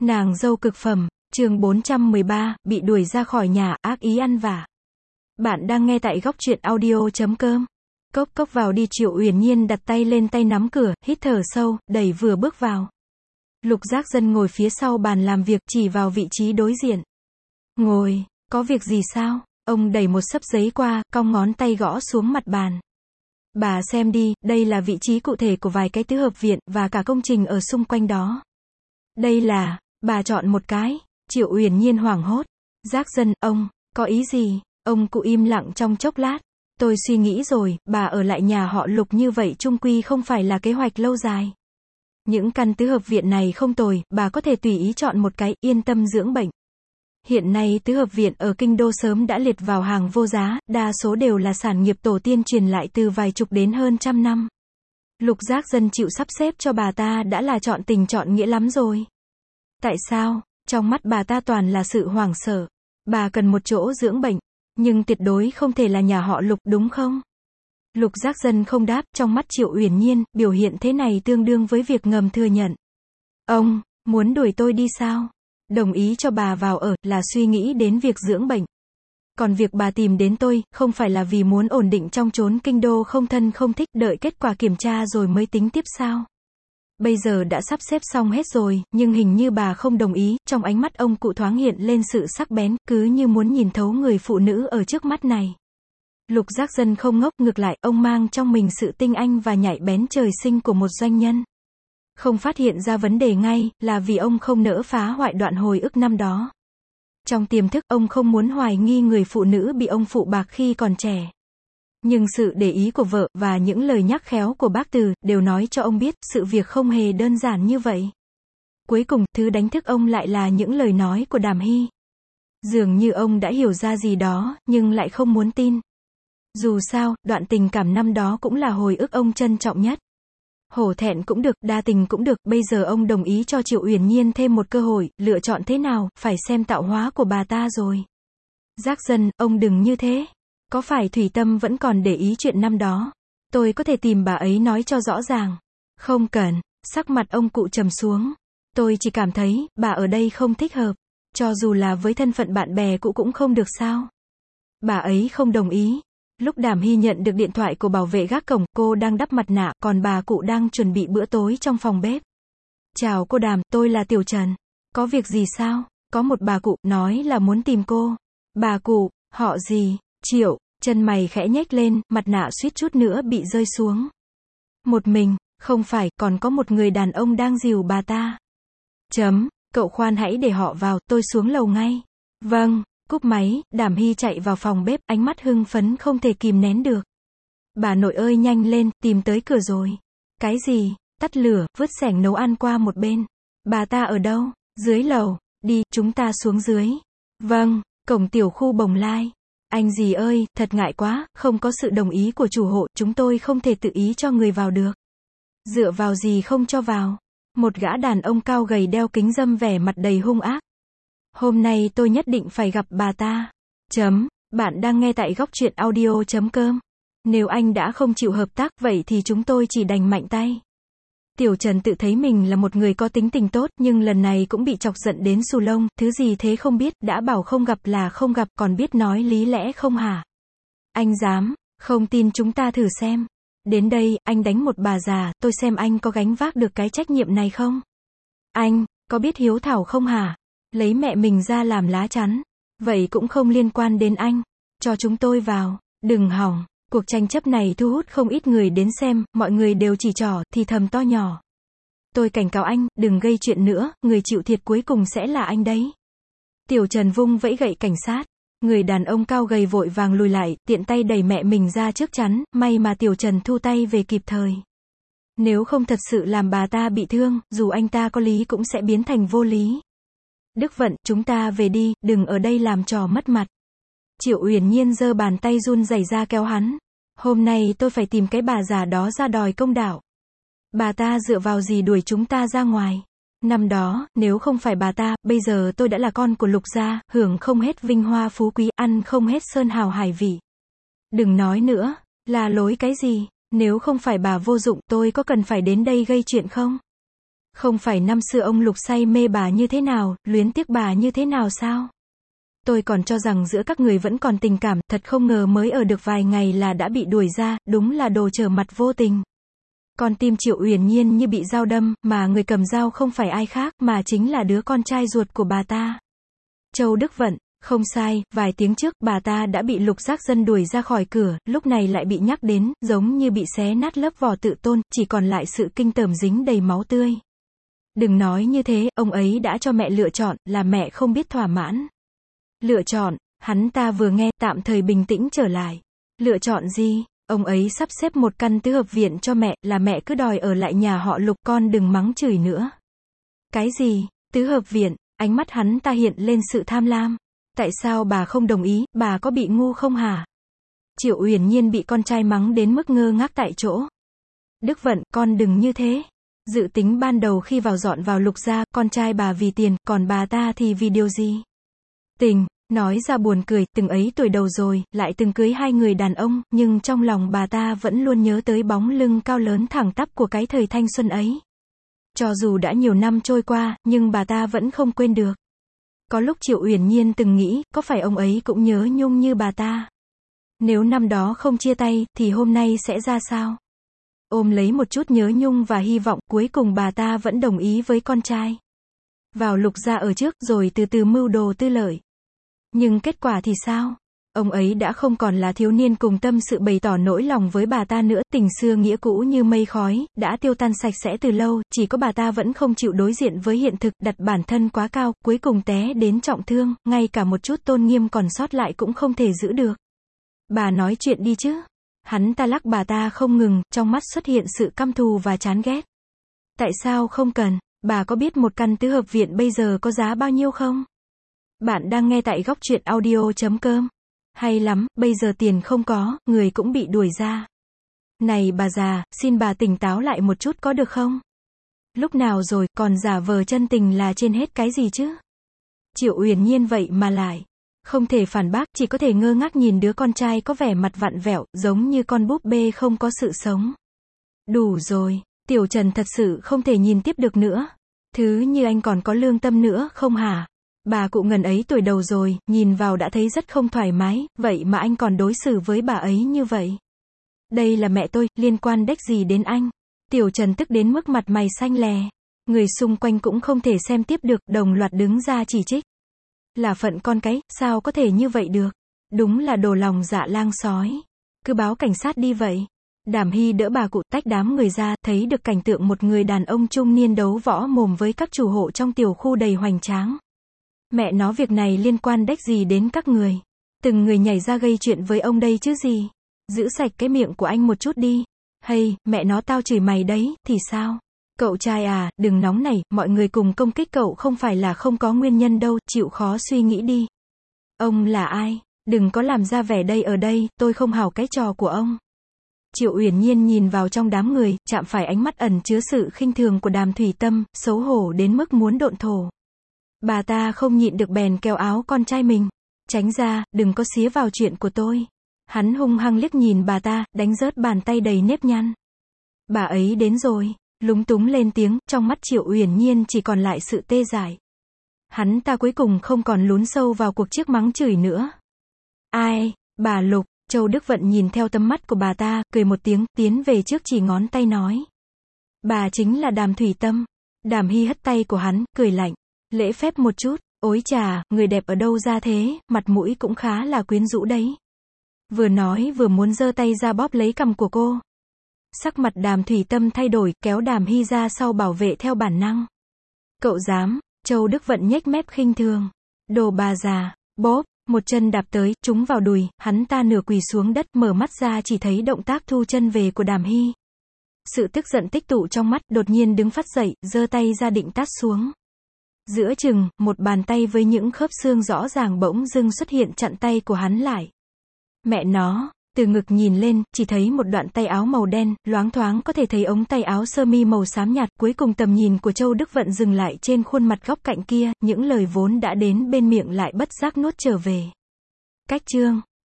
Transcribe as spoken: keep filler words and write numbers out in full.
Nàng dâu cực phẩm, chương bốn trăm mười ba, bị đuổi ra khỏi nhà, ác ý ăn vạ. Bạn đang nghe tại góc truyện audio chấm com. Cốc cốc vào đi. Triệu Uyển Nhiên đặt tay lên tay nắm cửa, hít thở sâu, đẩy vừa bước vào. Lục Giác Dân ngồi phía sau bàn làm việc, chỉ vào vị trí đối diện. Ngồi, có việc gì sao? Ông đẩy một xấp giấy qua, cong ngón tay gõ xuống mặt bàn. Bà xem đi, đây là vị trí cụ thể của vài cái tứ hợp viện, và cả công trình ở xung quanh đó. Đây là, bà chọn một cái. Triệu Uyển Nhiên hoảng hốt. Giác Dân, ông, có ý gì? Ông cụ im lặng trong chốc lát. Tôi suy nghĩ rồi, bà ở lại nhà họ Lục như vậy chung quy không phải là kế hoạch lâu dài. Những căn tứ hợp viện này không tồi, bà có thể tùy ý chọn một cái, yên tâm dưỡng bệnh. Hiện nay tứ hợp viện ở Kinh Đô sớm đã liệt vào hàng vô giá, đa số đều là sản nghiệp tổ tiên truyền lại từ vài chục đến hơn trăm năm. Lục Giác Dân chịu sắp xếp cho bà ta đã là chọn tình chọn nghĩa lắm rồi. Tại sao? Trong mắt bà ta toàn là sự hoảng sợ. Bà cần một chỗ dưỡng bệnh, nhưng tuyệt đối không thể là nhà họ Lục, đúng không? Lục Giác Dân không đáp, trong mắt Triệu Uyển Nhiên, biểu hiện thế này tương đương với việc ngầm thừa nhận. Ông, muốn đuổi tôi đi sao? Đồng ý cho bà vào ở, là suy nghĩ đến việc dưỡng bệnh. Còn việc bà tìm đến tôi, không phải là vì muốn ổn định trong chốn Kinh Đô không thân không thích, đợi kết quả kiểm tra rồi mới tính tiếp sao? Bây giờ đã sắp xếp xong hết rồi, nhưng hình như bà không đồng ý, trong ánh mắt ông cụ thoáng hiện lên sự sắc bén, cứ như muốn nhìn thấu người phụ nữ ở trước mắt này. Lục Giác Dân không ngốc, ngược lại, ông mang trong mình sự tinh anh và nhạy bén trời sinh của một doanh nhân. Không phát hiện ra vấn đề ngay, là vì ông không nỡ phá hoại đoạn hồi ức năm đó. Trong tiềm thức, ông không muốn hoài nghi người phụ nữ bị ông phụ bạc khi còn trẻ. Nhưng sự để ý của vợ, và những lời nhắc khéo của bác Từ, đều nói cho ông biết, sự việc không hề đơn giản như vậy. Cuối cùng, thứ đánh thức ông lại là những lời nói của Đàm Hy. Dường như ông đã hiểu ra gì đó, nhưng lại không muốn tin. Dù sao, đoạn tình cảm năm đó cũng là hồi ức ông trân trọng nhất. Hổ thẹn cũng được, đa tình cũng được, bây giờ ông đồng ý cho Triệu Uyển Nhiên thêm một cơ hội, lựa chọn thế nào, phải xem tạo hóa của bà ta rồi. Giác Dân, ông đừng như thế. Có phải Thủy Tâm vẫn còn để ý chuyện năm đó? Tôi có thể tìm bà ấy nói cho rõ ràng. Không cần. Sắc mặt ông cụ trầm xuống. Tôi chỉ cảm thấy, bà ở đây không thích hợp. Cho dù là với thân phận bạn bè cũ cũng không được sao? Bà ấy không đồng ý. Lúc Đàm Hy nhận được điện thoại của bảo vệ gác cổng, cô đang đắp mặt nạ, còn bà cụ đang chuẩn bị bữa tối trong phòng bếp. Chào cô Đàm, tôi là Tiểu Trần. Có việc gì sao? Có một bà cụ, nói là muốn tìm cô. Bà cụ, họ gì? Triệu, chân mày khẽ nhếch lên, mặt nạ suýt chút nữa bị rơi xuống. Một mình, không phải, còn có một người đàn ông đang dìu bà ta. Chấm, cậu khoan hãy để họ vào, tôi xuống lầu ngay. Vâng, cúp máy, Đàm Hy chạy vào phòng bếp, ánh mắt hưng phấn không thể kìm nén được. Bà nội ơi nhanh lên, tìm tới cửa rồi. Cái gì? Tắt lửa, vứt xẻng nấu ăn qua một bên. Bà ta ở đâu? Dưới lầu. Đi, chúng ta xuống dưới. Vâng, cổng tiểu khu Bồng Lai. Anh dì ơi, thật ngại quá, không có sự đồng ý của chủ hộ, chúng tôi không thể tự ý cho người vào được. Dựa vào gì không cho vào? Một gã đàn ông cao gầy đeo kính râm vẻ mặt đầy hung ác. Hôm nay tôi nhất định phải gặp bà ta. Chấm, bạn đang nghe tại góc truyện audio chấm com. Nếu anh đã không chịu hợp tác, vậy thì chúng tôi chỉ đành mạnh tay. Tiểu Trần tự thấy mình là một người có tính tình tốt, nhưng lần này cũng bị chọc giận đến xù lông, thứ gì thế không biết, đã bảo không gặp là không gặp, còn biết nói lý lẽ không hả? Anh dám, không tin chúng ta thử xem. Đến đây, anh đánh một bà già, tôi xem anh có gánh vác được cái trách nhiệm này không? Anh, có biết hiếu thảo không hả? Lấy mẹ mình ra làm lá chắn. Vậy cũng không liên quan đến anh. Cho chúng tôi vào, đừng hỏng. Cuộc tranh chấp này thu hút không ít người đến xem, mọi người đều chỉ trỏ, thì thầm to nhỏ. Tôi cảnh cáo anh, đừng gây chuyện nữa, người chịu thiệt cuối cùng sẽ là anh đấy. Tiểu Trần vung vẫy gậy cảnh sát. Người đàn ông cao gầy vội vàng lùi lại, tiện tay đẩy mẹ mình ra trước chắn, may mà Tiểu Trần thu tay về kịp thời. Nếu không thật sự làm bà ta bị thương, dù anh ta có lý cũng sẽ biến thành vô lý. Đức Vận, chúng ta về đi, đừng ở đây làm trò mất mặt. Triệu Uyển Nhiên giơ bàn tay run rẩy ra kéo hắn. Hôm nay tôi phải tìm cái bà già đó ra đòi công đạo. Bà ta dựa vào gì đuổi chúng ta ra ngoài? Năm đó, nếu không phải bà ta, bây giờ tôi đã là con của Lục gia, hưởng không hết vinh hoa phú quý, ăn không hết sơn hào hải vị. Đừng nói nữa, là lối cái gì? Nếu không phải bà vô dụng, tôi có cần phải đến đây gây chuyện không? Không phải năm xưa ông Lục say mê bà như thế nào, luyến tiếc bà như thế nào sao? Tôi còn cho rằng giữa các người vẫn còn tình cảm, thật không ngờ mới ở được vài ngày là đã bị đuổi ra, đúng là đồ trở mặt vô tình. Con tim Triệu Uyển Nhiên như bị dao đâm, mà người cầm dao không phải ai khác, mà chính là đứa con trai ruột của bà ta. Châu Đức Vận, không sai, vài tiếng trước, bà ta đã bị Lục Giác Dân đuổi ra khỏi cửa, lúc này lại bị nhắc đến, giống như bị xé nát lớp vỏ tự tôn, chỉ còn lại sự kinh tởm dính đầy máu tươi. Đừng nói như thế, ông ấy đã cho mẹ lựa chọn, là mẹ không biết thỏa mãn. Lựa chọn, hắn ta vừa nghe, tạm thời bình tĩnh trở lại. Lựa chọn gì? Ông ấy sắp xếp một căn tứ hợp viện cho mẹ, là mẹ cứ đòi ở lại nhà họ Lục, con đừng mắng chửi nữa. Cái gì? Tứ hợp viện? Ánh mắt hắn ta hiện lên sự tham lam. Tại sao bà không đồng ý, bà có bị ngu không hả? Triệu Uyển Nhiên bị con trai mắng đến mức ngơ ngác tại chỗ. Đức Vận, con đừng như thế. Dự tính ban đầu khi vào dọn vào Lục gia, con trai bà vì tiền, còn bà ta thì vì điều gì? Tình, nói ra buồn cười, từng ấy tuổi đầu rồi, lại từng cưới hai người đàn ông, nhưng trong lòng bà ta vẫn luôn nhớ tới bóng lưng cao lớn thẳng tắp của cái thời thanh xuân ấy. Cho dù đã nhiều năm trôi qua, nhưng bà ta vẫn không quên được. Có lúc Triệu Uyển Nhiên từng nghĩ, có phải ông ấy cũng nhớ nhung như bà ta? Nếu năm đó không chia tay, thì hôm nay sẽ ra sao? Ôm lấy một chút nhớ nhung và hy vọng, cuối cùng bà ta vẫn đồng ý với con trai. Vào Lục gia ở trước, rồi từ từ mưu đồ tư lợi. Nhưng kết quả thì sao? Ông ấy đã không còn là thiếu niên cùng tâm sự bày tỏ nỗi lòng với bà ta nữa, tình xưa nghĩa cũ như mây khói, đã tiêu tan sạch sẽ từ lâu, chỉ có bà ta vẫn không chịu đối diện với hiện thực, đặt bản thân quá cao, cuối cùng té đến trọng thương, ngay cả một chút tôn nghiêm còn sót lại cũng không thể giữ được. Bà nói chuyện đi chứ. Hắn ta lắc bà ta không ngừng, trong mắt xuất hiện sự căm thù và chán ghét. Tại sao không cần? Bà có biết một căn tứ hợp viện bây giờ có giá bao nhiêu không? Bạn đang nghe tại góc truyện audio chấm com. Hay lắm, bây giờ tiền không có, người cũng bị đuổi ra. Này bà già, xin bà tỉnh táo lại một chút có được không? Lúc nào rồi, còn giả vờ chân tình là trên hết cái gì chứ? Triệu Uyển Nhiên vậy mà lại không thể phản bác, chỉ có thể ngơ ngác nhìn đứa con trai có vẻ mặt vặn vẹo, giống như con búp bê không có sự sống. Đủ rồi, Tiểu Trần thật sự không thể nhìn tiếp được nữa. Thứ như anh còn có lương tâm nữa không hả? Bà cụ ngần ấy tuổi đầu rồi, nhìn vào đã thấy rất không thoải mái, vậy mà anh còn đối xử với bà ấy như vậy. Đây là mẹ tôi, liên quan đếch gì đến anh? Tiểu Trần tức đến mức mặt mày xanh lè. Người xung quanh cũng không thể xem tiếp được, đồng loạt đứng ra chỉ trích. Là phận con cái, sao có thể như vậy được? Đúng là đồ lòng dạ lang sói. Cứ báo cảnh sát đi vậy. Đàm Hy đỡ bà cụ tách đám người ra, thấy được cảnh tượng một người đàn ông trung niên đấu võ mồm với các chủ hộ trong tiểu khu đầy hoành tráng. Mẹ nó việc này liên quan đếch gì đến các người. Từng người nhảy ra gây chuyện với ông đây chứ gì. Giữ sạch cái miệng của anh một chút đi. Hay, mẹ nó tao chửi mày đấy, thì sao? Cậu trai à, đừng nóng nảy, mọi người cùng công kích cậu không phải là không có nguyên nhân đâu, chịu khó suy nghĩ đi. Ông là ai? Đừng có làm ra vẻ đây ở đây, tôi không hào cái trò của ông. Triệu Uyển Nhiên nhìn vào trong đám người, chạm phải ánh mắt ẩn chứa sự khinh thường của Đàm Thủy Tâm, xấu hổ đến mức muốn độn thổ. Bà ta không nhịn được bèn kéo áo con trai mình. Tránh ra, đừng có xía vào chuyện của tôi. Hắn hung hăng liếc nhìn bà ta, đánh rớt bàn tay đầy nếp nhăn. Bà ấy đến rồi. Lúng túng lên tiếng, trong mắt Triệu Uyển Nhiên chỉ còn lại sự tê dại. Hắn ta cuối cùng không còn lún sâu vào cuộc chiếc mắng chửi nữa. Ai? Bà Lục. Châu Đức Vận nhìn theo tấm mắt của bà ta, cười một tiếng, tiến về trước chỉ ngón tay nói. Bà chính là Đàm Thủy Tâm. Đàm Hy hất tay của hắn, cười lạnh. Lễ phép một chút, ối chà, người đẹp ở đâu ra thế, mặt mũi cũng khá là quyến rũ đấy. Vừa nói vừa muốn giơ tay ra bóp lấy cằm của cô. Sắc mặt Đàm Thủy Tâm thay đổi, kéo Đàm Hy ra sau bảo vệ theo bản năng. Cậu dám? Châu Đức Vận nhếch mép khinh thường. Đồ bà già. Bóp, một chân đạp tới, trúng vào đùi, hắn ta nửa quỳ xuống đất, mở mắt ra chỉ thấy động tác thu chân về của Đàm Hy. Sự tức giận tích tụ trong mắt, đột nhiên đứng phắt dậy, giơ tay ra định tát xuống. Giữa chừng, một bàn tay với những khớp xương rõ ràng bỗng dưng xuất hiện chặn tay của hắn lại. Mẹ nó, từ ngực nhìn lên, chỉ thấy một đoạn tay áo màu đen, loáng thoáng có thể thấy ống tay áo sơ mi màu xám nhạt, cuối cùng tầm nhìn của Châu Đức Vận dừng lại trên khuôn mặt góc cạnh kia, những lời vốn đã đến bên miệng lại bất giác nuốt trở về. Cách chương